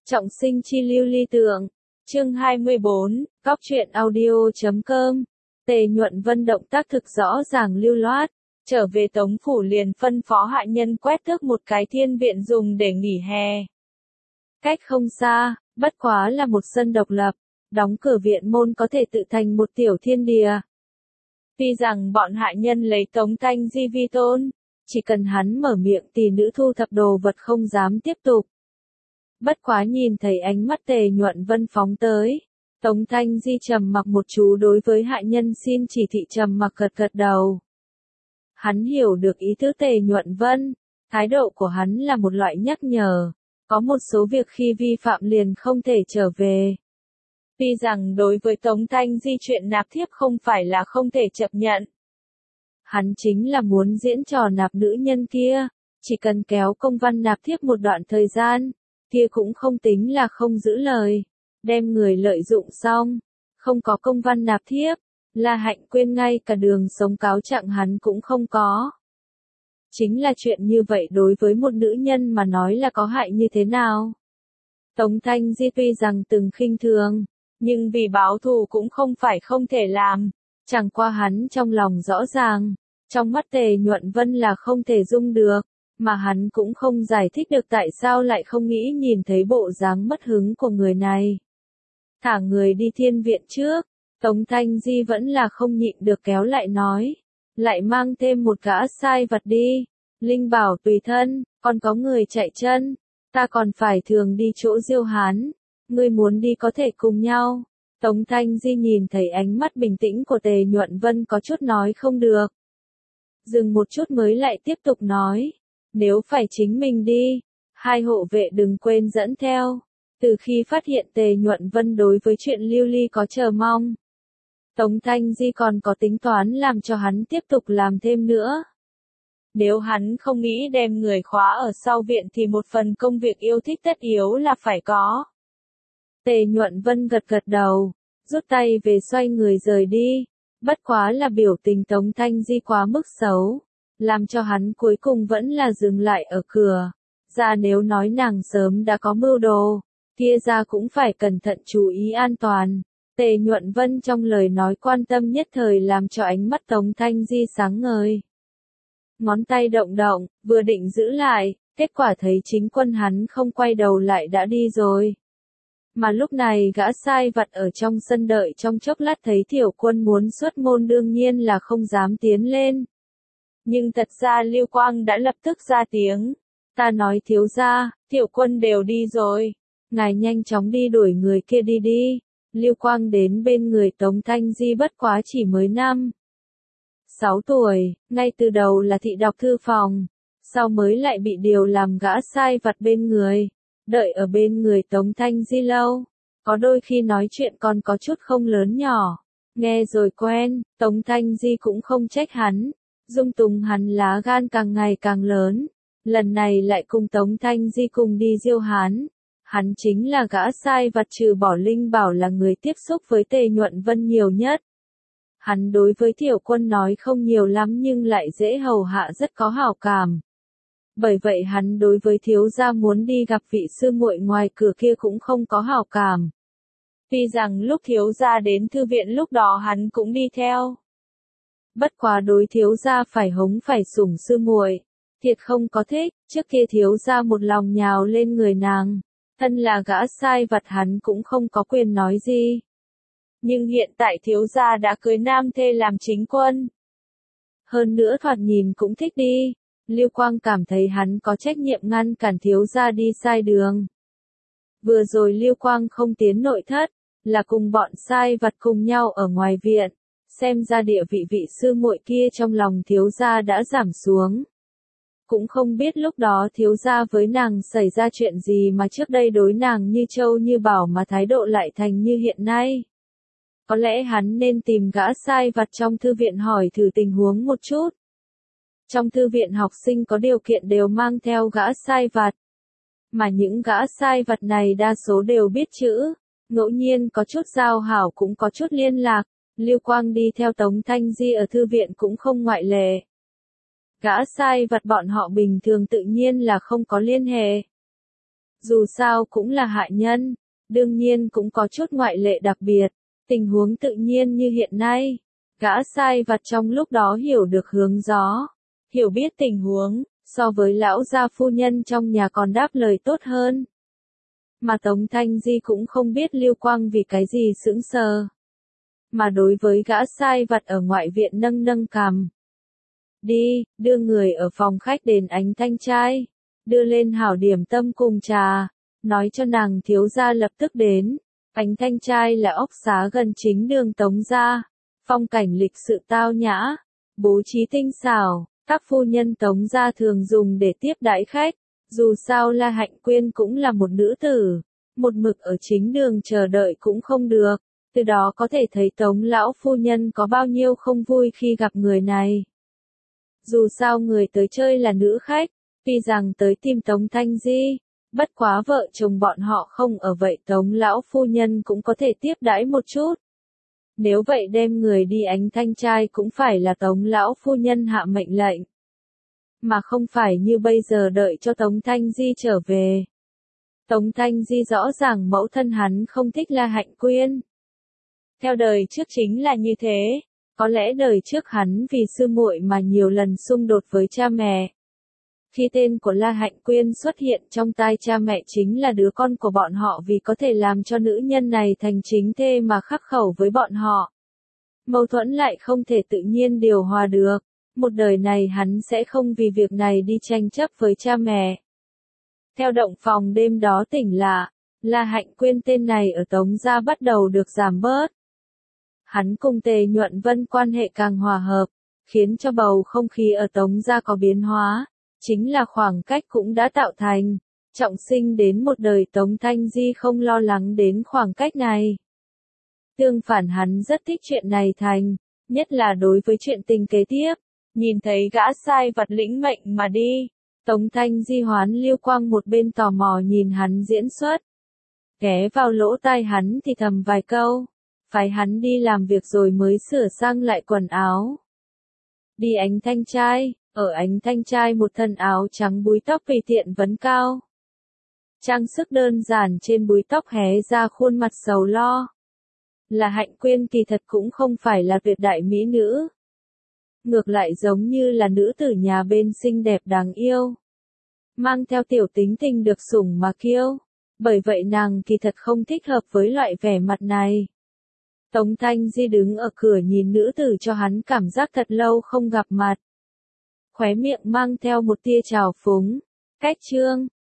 Trọng sinh chi lưu ly tượng. Chương 24, góc truyện audio.com. Tề Nhuận Vân động tác thực rõ ràng lưu loát. Trở về Tống phủ liền phân phó hạ nhân quét tước một cái thiên viện dùng để nghỉ hè. Cách không xa, bất quá là một sân độc lập, đóng cửa viện môn có thể tự thành một tiểu thiên địa. Tuy rằng bọn hạ nhân lấy Tống Thanh Di vi tôn, chỉ cần hắn mở miệng tỷ nữ thu thập đồ vật không dám tiếp tục. Bất quá nhìn thấy ánh mắt Tề Nhuận Vân phóng tới, Tống Thanh Di trầm mặc một chú đối với hạ nhân xin chỉ thị trầm mặc gật gật đầu. Hắn hiểu được ý tứ Tề Nhuận Vân, thái độ của hắn là một loại nhắc nhở, có một số việc khi vi phạm liền không thể trở về. Tuy rằng đối với Tống Thanh Di chuyện nạp thiếp không phải là không thể chấp nhận. Hắn chính là muốn diễn trò nạp nữ nhân kia, chỉ cần kéo công văn nạp thiếp một đoạn thời gian, kia cũng không tính là không giữ lời, đem người lợi dụng xong, không có công văn nạp thiếp, La Hạnh quên ngay cả đường sống cáo trạng hắn cũng không có. Chính là chuyện như vậy đối với một nữ nhân mà nói là có hại như thế nào? Tống Thanh Di tuy rằng từng khinh thường, nhưng vì báo thù cũng không phải không thể làm, chẳng qua hắn trong lòng rõ ràng, trong mắt Tề Nhuận Vân là không thể dung được, mà hắn cũng không giải thích được tại sao lại không nghĩ nhìn thấy bộ dáng mất hứng của người này. Thả người đi thiên viện trước, Tống Thanh Di vẫn là không nhịn được kéo lại nói, lại mang thêm một gã sai vặt đi, Linh bảo tùy thân, còn có người chạy chân, ta còn phải thường đi chỗ Diêu Hán, ngươi muốn đi có thể cùng nhau. Tống Thanh Di nhìn thấy ánh mắt bình tĩnh của Tề Nhuận Vân có chút nói không được. Dừng một chút mới lại tiếp tục nói, nếu phải chính mình đi, hai hộ vệ đừng quên dẫn theo. Từ khi phát hiện Tề Nhuận Vân đối với chuyện lưu ly có chờ mong, Tống Thanh Di còn có tính toán làm cho hắn tiếp tục làm thêm nữa. Nếu hắn không nghĩ đem người khóa ở sau viện thì một phần công việc yêu thích tất yếu là phải có. Tề Nhuận Vân gật gật đầu, rút tay về xoay người rời đi, bất quá là biểu tình Tống Thanh Di quá mức xấu, làm cho hắn cuối cùng vẫn là dừng lại ở cửa. Ra nếu nói nàng sớm đã có mưu đồ, kia ra cũng phải cẩn thận chú ý an toàn. Tề Nhuận Vân trong lời nói quan tâm nhất thời làm cho ánh mắt Tống Thanh Di sáng ngời. Ngón tay động động, vừa định giữ lại, kết quả thấy chính quân hắn không quay đầu lại đã đi rồi. Mà lúc này gã sai vặt ở trong sân đợi trong chốc lát thấy tiểu quân muốn xuất môn đương nhiên là không dám tiến lên. Nhưng thật ra Lưu Quang đã lập tức ra tiếng. Ta nói thiếu gia, tiểu quân đều đi rồi. Ngài nhanh chóng đi đuổi người kia đi đi. Lưu Quang đến bên người Tống Thanh Di bất quá chỉ mới 6 tuổi, ngay từ đầu là thị đọc thư phòng, sau mới lại bị điều làm gã sai vặt bên người, đợi ở bên người Tống Thanh Di lâu, có đôi khi nói chuyện còn có chút không lớn nhỏ, nghe rồi quen, Tống Thanh Di cũng không trách hắn, dung túng hắn lá gan càng ngày càng lớn, lần này lại cùng Tống Thanh Di cùng đi Diêu Hán. Hắn chính là gã sai vặt trừ bỏ Linh Bảo là người tiếp xúc với Tề Nhuận Vân nhiều nhất. Hắn đối với tiểu quân nói không nhiều lắm nhưng lại dễ hầu hạ rất có hảo cảm. Bởi vậy hắn đối với thiếu gia muốn đi gặp vị sư muội ngoài cửa kia cũng không có hảo cảm. Tuy rằng lúc thiếu gia đến thư viện lúc đó hắn cũng đi theo. Bất quá đối thiếu gia phải hống phải sủng sư muội, thiệt không có thích, trước kia thiếu gia một lòng nhào lên người nàng. Thân là gã sai vặt hắn cũng không có quyền nói gì. Nhưng hiện tại thiếu gia đã cưới nam thê làm chính quân. Hơn nữa thoạt nhìn cũng thích đi. Lưu Quang cảm thấy hắn có trách nhiệm ngăn cản thiếu gia đi sai đường. Vừa rồi Lưu Quang không tiến nội thất, là cùng bọn sai vặt cùng nhau ở ngoài viện. Xem ra địa vị sư muội kia trong lòng thiếu gia đã giảm xuống. Cũng không biết lúc đó thiếu gia với nàng xảy ra chuyện gì mà trước đây đối nàng như châu như bảo mà thái độ lại thành như hiện nay. Có lẽ hắn nên tìm gã sai vặt trong thư viện hỏi thử tình huống một chút. Trong thư viện học sinh có điều kiện đều mang theo gã sai vặt. Mà những gã sai vặt này đa số đều biết chữ, ngẫu nhiên có chút giao hảo cũng có chút liên lạc. Lưu Quang đi theo Tống Thanh Di ở thư viện cũng không ngoại lệ. Gã sai vặt bọn họ bình thường tự nhiên là không có liên hệ. Dù sao cũng là hạ nhân, đương nhiên cũng có chút ngoại lệ đặc biệt, tình huống tự nhiên như hiện nay. Gã sai vặt trong lúc đó hiểu được hướng gió, hiểu biết tình huống, so với lão gia phu nhân trong nhà còn đáp lời tốt hơn. Mà Tống Thanh Di cũng không biết Lưu Quang vì cái gì sững sờ. Mà đối với gã sai vặt ở ngoại viện nâng nâng cằm. Đi, đưa người ở phòng khách đến ánh thanh trai, đưa lên hảo điểm tâm cùng trà, nói cho nàng thiếu gia lập tức đến. Ánh thanh trai là ốc xá gần chính đường Tống gia, phong cảnh lịch sự tao nhã, bố trí tinh xảo, các phu nhân Tống gia thường dùng để tiếp đãi khách. Dù sao La Hạnh Quyên cũng là một nữ tử, một mực ở chính đường chờ đợi cũng không được, từ đó có thể thấy Tống lão phu nhân có bao nhiêu không vui khi gặp người này. Dù sao người tới chơi là nữ khách, tuy rằng tới tìm Tống Thanh Di, bất quá vợ chồng bọn họ không ở vậy Tống lão phu nhân cũng có thể tiếp đãi một chút. Nếu vậy đem người đi ánh thanh trai cũng phải là Tống lão phu nhân hạ mệnh lệnh. Mà không phải như bây giờ đợi cho Tống Thanh Di trở về. Tống Thanh Di rõ ràng mẫu thân hắn không thích La Hạnh Quyên. Theo đời trước chính là như thế, có lẽ đời trước hắn vì sư muội mà nhiều lần xung đột với cha mẹ. Khi tên của La Hạnh Quyên xuất hiện trong tai cha mẹ chính là đứa con của bọn họ vì có thể làm cho nữ nhân này thành chính thê mà khắc khẩu với bọn họ. Mâu thuẫn lại không thể tự nhiên điều hòa được. Một đời này hắn sẽ không vì việc này đi tranh chấp với cha mẹ. Theo động phòng đêm đó tỉnh lạ, La Hạnh Quyên tên này ở Tống gia bắt đầu được giảm bớt. Hắn cùng Tề Nhuận Vân quan hệ càng hòa hợp, khiến cho bầu không khí ở Tống gia có biến hóa, chính là khoảng cách cũng đã tạo thành, trọng sinh đến một đời Tống Thanh Di không lo lắng đến khoảng cách này. Tương phản hắn rất thích chuyện này thành, nhất là đối với chuyện tình kế tiếp. Nhìn thấy gã sai vặt lĩnh mệnh mà đi, Tống Thanh Di hoán Lưu Quang một bên tò mò nhìn hắn diễn xuất. Ghé vào lỗ tai hắn thì thầm vài câu, phái hắn đi làm việc rồi mới sửa sang lại quần áo. Đi ánh thanh trai, ở ánh thanh trai một thân áo trắng búi tóc tùy tiện vấn cao. Trang sức đơn giản trên búi tóc hé ra khuôn mặt sầu lo. Là Hạnh Quyên kỳ thật cũng không phải là tuyệt đại mỹ nữ. Ngược lại giống như là nữ tử nhà bên xinh đẹp đáng yêu. Mang theo tiểu tính tình được sủng mà kiêu. Bởi vậy nàng kỳ thật không thích hợp với loại vẻ mặt này. Tống Thanh Di đứng ở cửa nhìn nữ tử cho hắn cảm giác thật lâu không gặp mặt. Khóe miệng mang theo một tia trào phúng. Cách chương.